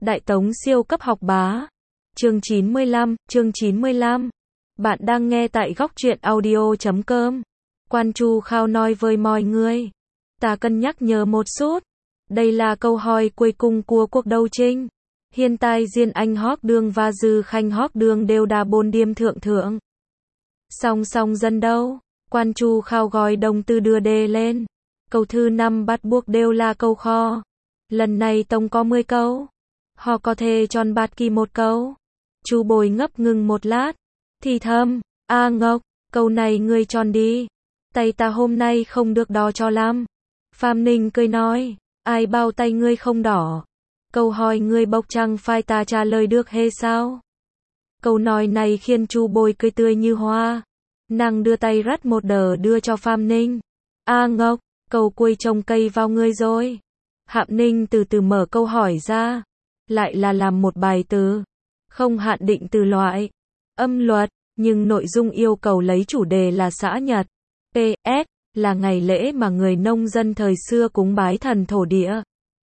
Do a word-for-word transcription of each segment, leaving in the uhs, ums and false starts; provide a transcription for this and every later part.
Đại Tống siêu cấp học bá. Chương chín mươi lăm, chương chín mươi lăm. Bạn đang nghe tại góc truyện audio chấm com. Quan Chu Khao nói với mọi người. Ta cân nhắc nhớ một chút. Đây là câu hỏi cuối cùng của cuộc đấu tranh. Hiện tại Diên Anh Hoc Đường và Dư Khánh Hoc Đường đều đã bôn điềm thượng thượng. Song song dân đâu. Quan Chu Khao gọi đồng từ đưa đề lên. Câu thứ năm bắt buộc đều là câu kho. Lần này tổng có mười câu. Họ có thể chọn bất kỳ một câu. Chu Bồi ngấp ngừng một lát. Thì thầm, a ngốc, câu này ngươi chọn đi. Tay ta hôm nay không được đỏ cho lắm. Phạm Ninh cười nói, ai bao tay ngươi không đỏ. Câu hỏi ngươi bốc chẳng phải ta trả lời được hay sao? Câu nói này khiến Chu Bồi cười tươi như hoa. Nàng đưa tay rắt một đờ đưa cho Phạm Ninh. A ngốc, câu cuối trồng cây vào ngươi rồi. Phạm Ninh từ từ mở câu hỏi ra. Lại là làm một bài từ. Không hạn định từ loại. Âm luật, nhưng nội dung yêu cầu lấy chủ đề là xã nhật. pê ét, là ngày lễ mà người nông dân thời xưa cúng bái thần thổ địa.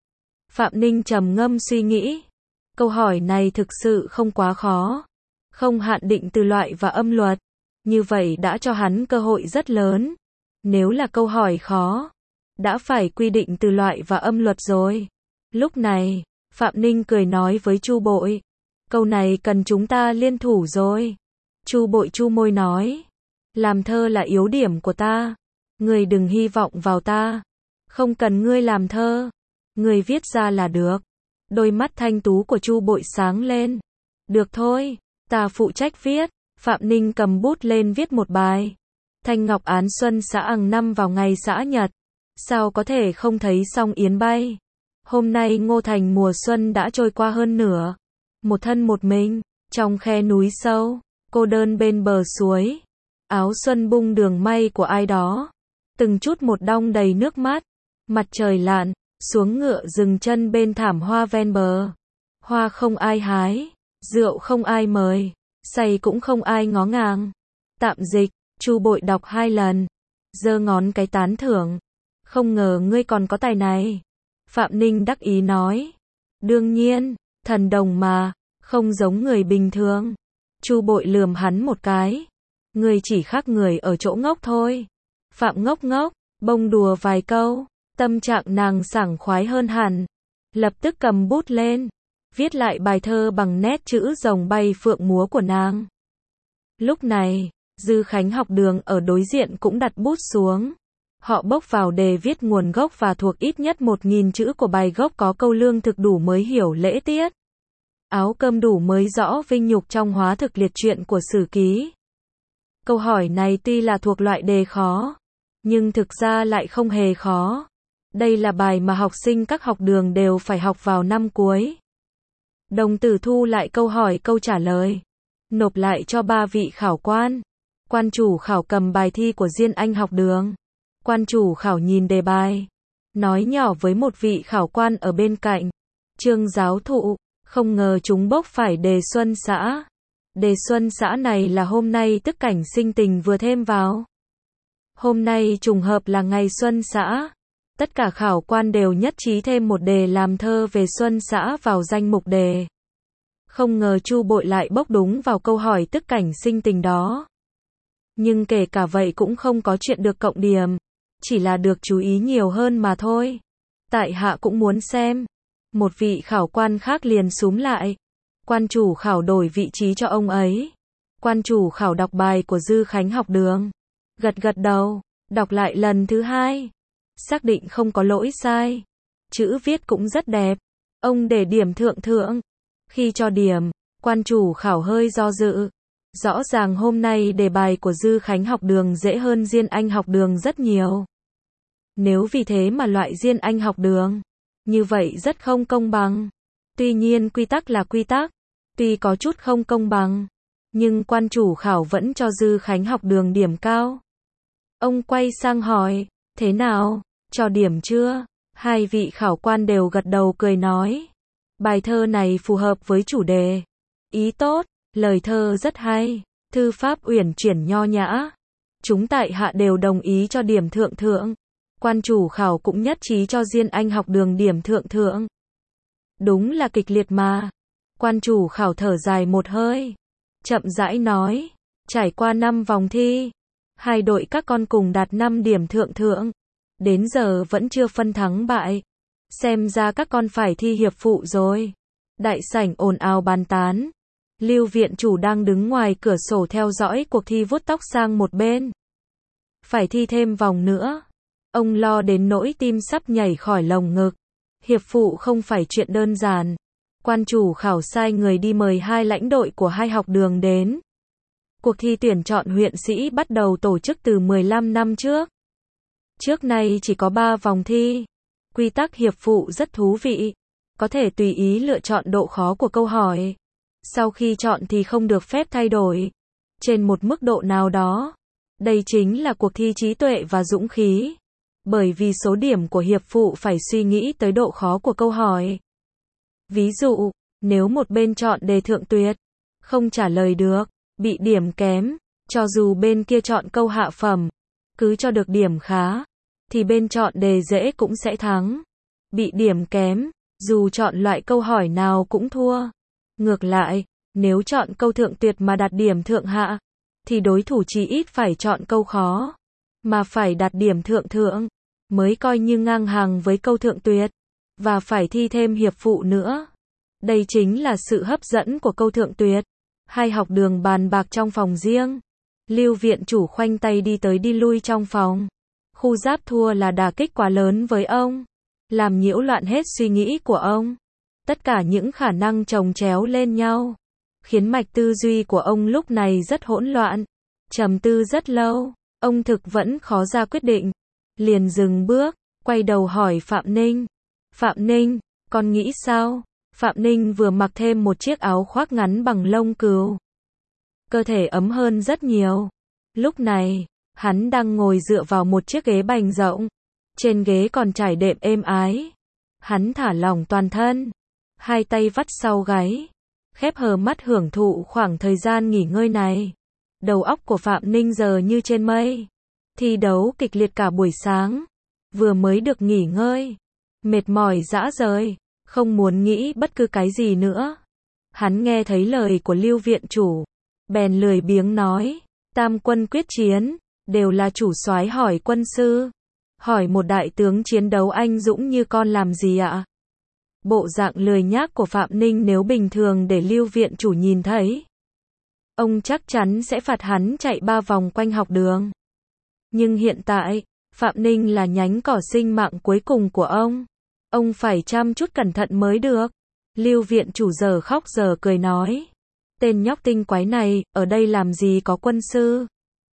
Phạm Ninh trầm ngâm suy nghĩ. Câu hỏi này thực sự không quá khó. Không hạn định từ loại và âm luật. Như vậy đã cho hắn cơ hội rất lớn. Nếu là câu hỏi khó, đã phải quy định từ loại và âm luật rồi. Lúc này, Phạm Ninh cười nói với Chu Bội. Câu này cần chúng ta liên thủ rồi. Chu Bội chu môi nói. Làm thơ là yếu điểm của ta. Ngươi đừng hy vọng vào ta. Không cần ngươi làm thơ. Ngươi viết ra là được. Đôi mắt thanh tú của Chu Bội sáng lên. Được thôi, ta phụ trách viết. Phạm Ninh cầm bút lên viết một bài. Thanh Ngọc Án Xuân xã ằng năm vào ngày xã nhật. Sao có thể không thấy song yến bay. Hôm nay Ngô Thành mùa xuân đã trôi qua hơn nửa. Một thân một mình, trong khe núi sâu, cô đơn bên bờ suối. Áo xuân bung đường may của ai đó. Từng chút một đong đầy nước mắt. Mặt trời lặn, xuống ngựa dừng chân bên thảm hoa ven bờ. Hoa không ai hái, rượu không ai mời, say cũng không ai ngó ngàng. Tạm dịch, Chu Bội đọc hai lần. Giơ ngón cái tán thưởng. Không ngờ ngươi còn có tài này. Phạm Ninh đắc ý nói. Đương nhiên, thần đồng mà, không giống người bình thường. Chu Bội lườm hắn một cái. Ngươi chỉ khác người ở chỗ ngốc thôi. Phạm ngốc ngốc, bông đùa vài câu, tâm trạng nàng sảng khoái hơn hẳn. Lập tức cầm bút lên, viết lại bài thơ bằng nét chữ rồng bay phượng múa của nàng. Lúc này, Dư Khánh Học Đường ở đối diện cũng đặt bút xuống. Họ bốc vào đề viết nguồn gốc và thuộc ít nhất một nghìn chữ của bài gốc có câu lương thực đủ mới hiểu lễ tiết. Áo cơm đủ mới rõ vinh nhục trong hóa thực liệt truyện của Sử Ký. Câu hỏi này tuy là thuộc loại đề khó, nhưng thực ra lại không hề khó. Đây là bài mà học sinh các học đường đều phải học vào năm cuối. Đồng tử thu lại câu hỏi câu trả lời, nộp lại cho ba vị khảo quan. Quan chủ khảo cầm bài thi của Diên Anh Học Đường. Quan chủ khảo nhìn đề bài, nói nhỏ với một vị khảo quan ở bên cạnh. Trương giáo thụ, không ngờ chúng bốc phải đề xuân xã. Đề xuân xã này là hôm nay tức cảnh sinh tình vừa thêm vào. Hôm nay trùng hợp là ngày xuân xã. Tất cả khảo quan đều nhất trí thêm một đề làm thơ về xuân xã vào danh mục đề. Không ngờ Chu Bội lại bốc đúng vào câu hỏi tức cảnh sinh tình đó. Nhưng kể cả vậy cũng không có chuyện được cộng điểm. Chỉ là được chú ý nhiều hơn mà thôi. Tại hạ cũng muốn xem. Một vị khảo quan khác liền xúm lại. Quan chủ khảo đổi vị trí cho ông ấy. Quan chủ khảo đọc bài của Dư Khánh Học Đường. Gật gật đầu, đọc lại lần thứ hai. Xác định không có lỗi sai. Chữ viết cũng rất đẹp. Ông để điểm thượng thượng. Khi cho điểm, quan chủ khảo hơi do dự. Rõ ràng hôm nay đề bài của Dư Khánh Học Đường dễ hơn Diên Anh Học Đường rất nhiều. Nếu vì thế mà loại Diên Anh Học Đường, như vậy rất không công bằng. Tuy nhiên quy tắc là quy tắc, tuy có chút không công bằng, nhưng quan chủ khảo vẫn cho Dư Khánh Học Đường điểm cao. Ông quay sang hỏi, thế nào, cho điểm chưa? Hai vị khảo quan đều gật đầu cười nói. Bài thơ này phù hợp với chủ đề. Ý tốt, lời thơ rất hay, thư pháp uyển chuyển nho nhã. Chúng tại hạ đều đồng ý cho điểm thượng thượng. Quan chủ khảo cũng nhất trí cho Diên Anh Học Đường điểm thượng thượng. Đúng là kịch liệt mà. Quan chủ khảo thở dài một hơi. Chậm rãi nói. Trải qua năm vòng thi. Hai đội các con cùng đạt năm điểm thượng thượng. Đến giờ vẫn chưa phân thắng bại. Xem ra các con phải thi hiệp phụ rồi. Đại sảnh ồn ào bàn tán. Lưu viện chủ đang đứng ngoài cửa sổ theo dõi cuộc thi vuốt tóc sang một bên. Phải thi thêm vòng nữa. Ông lo đến nỗi tim sắp nhảy khỏi lồng ngực. Hiệp phụ không phải chuyện đơn giản. Quan chủ khảo sai người đi mời hai lãnh đội của hai học đường đến. Cuộc thi tuyển chọn huyện sĩ bắt đầu tổ chức từ mười lăm năm trước. Trước nay chỉ có ba vòng thi. Quy tắc hiệp phụ rất thú vị. Có thể tùy ý lựa chọn độ khó của câu hỏi. Sau khi chọn thì không được phép thay đổi. Trên một mức độ nào đó. Đây chính là cuộc thi trí tuệ và dũng khí. Bởi vì số điểm của hiệp phụ phải suy nghĩ tới độ khó của câu hỏi. Ví dụ, nếu một bên chọn đề thượng tuyệt, không trả lời được, bị điểm kém, cho dù bên kia chọn câu hạ phẩm, cứ cho được điểm khá, thì bên chọn đề dễ cũng sẽ thắng. Bị điểm kém, dù chọn loại câu hỏi nào cũng thua. Ngược lại, nếu chọn câu thượng tuyệt mà đạt điểm thượng hạ, thì đối thủ chỉ ít phải chọn câu khó, mà phải đạt điểm thượng thượng, mới coi như ngang hàng với câu thượng tuyệt, và phải thi thêm hiệp phụ nữa. Đây chính là sự hấp dẫn của câu thượng tuyệt. Hai học đường bàn bạc trong phòng riêng. Lưu viện chủ khoanh tay đi tới đi lui trong phòng. Khu giáp thua là đả kích quá lớn với ông. Làm nhiễu loạn hết suy nghĩ của ông. Tất cả những khả năng chồng chéo lên nhau. Khiến mạch tư duy của ông lúc này rất hỗn loạn. Trầm tư rất lâu. Ông thực vẫn khó ra quyết định. Liền dừng bước, quay đầu hỏi Phạm Ninh. Phạm Ninh, con nghĩ sao? Phạm Ninh vừa mặc thêm một chiếc áo khoác ngắn bằng lông cừu. Cơ thể ấm hơn rất nhiều. Lúc này, hắn đang ngồi dựa vào một chiếc ghế bành rộng. Trên ghế còn trải đệm êm ái. Hắn thả lỏng toàn thân. Hai tay vắt sau gáy. Khép hờ mắt hưởng thụ khoảng thời gian nghỉ ngơi này. Đầu óc của Phạm Ninh giờ như trên mây. Thi đấu kịch liệt cả buổi sáng. Vừa mới được nghỉ ngơi. Mệt mỏi rã rời. Không muốn nghĩ bất cứ cái gì nữa. Hắn nghe thấy lời của Lưu viện chủ. Bèn lười biếng nói. Tam quân quyết chiến. Đều là chủ soái hỏi quân sư. Hỏi một đại tướng chiến đấu anh dũng như con làm gì ạ? Bộ dạng lười nhác của Phạm Ninh nếu bình thường để Lưu viện chủ nhìn thấy. Ông chắc chắn sẽ phạt hắn chạy ba vòng quanh học đường. Nhưng hiện tại, Phạm Ninh là nhánh cỏ sinh mạng cuối cùng của ông. Ông phải chăm chút cẩn thận mới được. Lưu viện chủ giờ khóc giờ cười nói. Tên nhóc tinh quái này, ở đây làm gì có quân sư?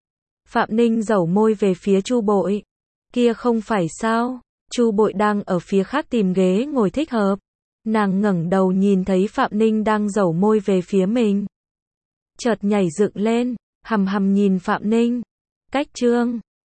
Phạm Ninh dẩu môi về phía Chu Bội. Kia không phải sao? Chu Bội đang ở phía khác tìm ghế ngồi thích hợp. Nàng ngẩng đầu nhìn thấy Phạm Ninh đang dẩu môi về phía mình. Chợt nhảy dựng lên, hằm hằm nhìn Phạm Ninh. Cách trương.